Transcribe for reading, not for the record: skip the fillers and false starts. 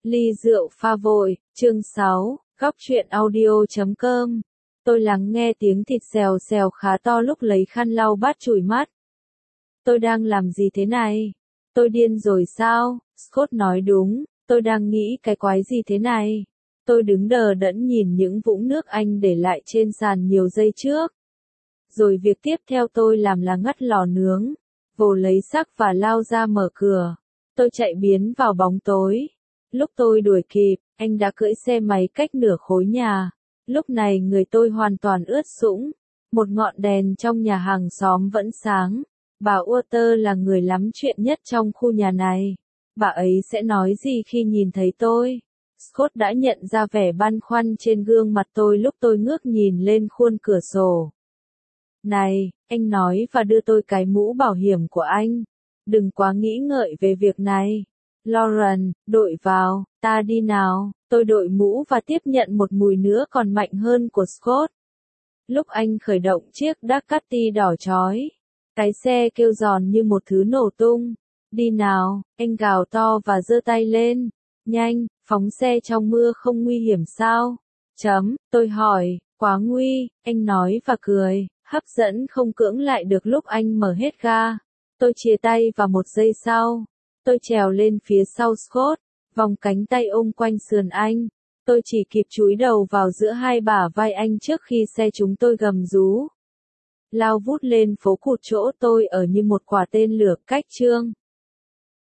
Ly rượu pha vội, chương 6, góc truyện audio.com. Tôi lắng nghe tiếng thịt xèo xèo khá to lúc lấy khăn lau bát chùi mắt. Tôi đang làm gì thế này? Tôi điên rồi sao? Scott nói đúng, tôi đang nghĩ cái quái gì thế này? Tôi đứng đờ đẫn nhìn những vũng nước anh để lại trên sàn nhiều giây trước. Rồi việc tiếp theo tôi làm là ngắt lò nướng, vồ lấy xác và lao ra mở cửa. Tôi chạy biến vào bóng tối. Lúc tôi đuổi kịp, anh đã cưỡi xe máy cách nửa khối nhà. Lúc này người tôi hoàn toàn ướt sũng. Một ngọn đèn trong nhà hàng xóm vẫn sáng. Bà Walter là người lắm chuyện nhất trong khu nhà này. Bà ấy sẽ nói gì khi nhìn thấy tôi? Scott đã nhận ra vẻ băn khoăn trên gương mặt tôi lúc tôi ngước nhìn lên khuôn cửa sổ. Này, anh nói và đưa tôi cái mũ bảo hiểm của anh. Đừng quá nghĩ ngợi về việc này. Lauren, đội vào, ta đi nào. Tôi đội mũ và tiếp nhận một mùi nữa còn mạnh hơn của Scott. Lúc anh khởi động chiếc Ducati đỏ chói, cái xe kêu giòn như một thứ nổ tung. Đi nào, anh gào to và giơ tay lên. Nhanh, phóng xe trong mưa không nguy hiểm sao? Tôi hỏi, quá nguy, anh nói và cười, hấp dẫn không cưỡng lại được lúc anh mở hết ga. Tôi chia tay và một giây sau, tôi trèo lên phía sau Scott, vòng cánh tay ôm quanh sườn anh. Tôi chỉ kịp chúi đầu vào giữa hai bả vai anh trước khi xe chúng tôi gầm rú. Lao vút lên phố cụt chỗ tôi ở như một quả tên lửa cách chương.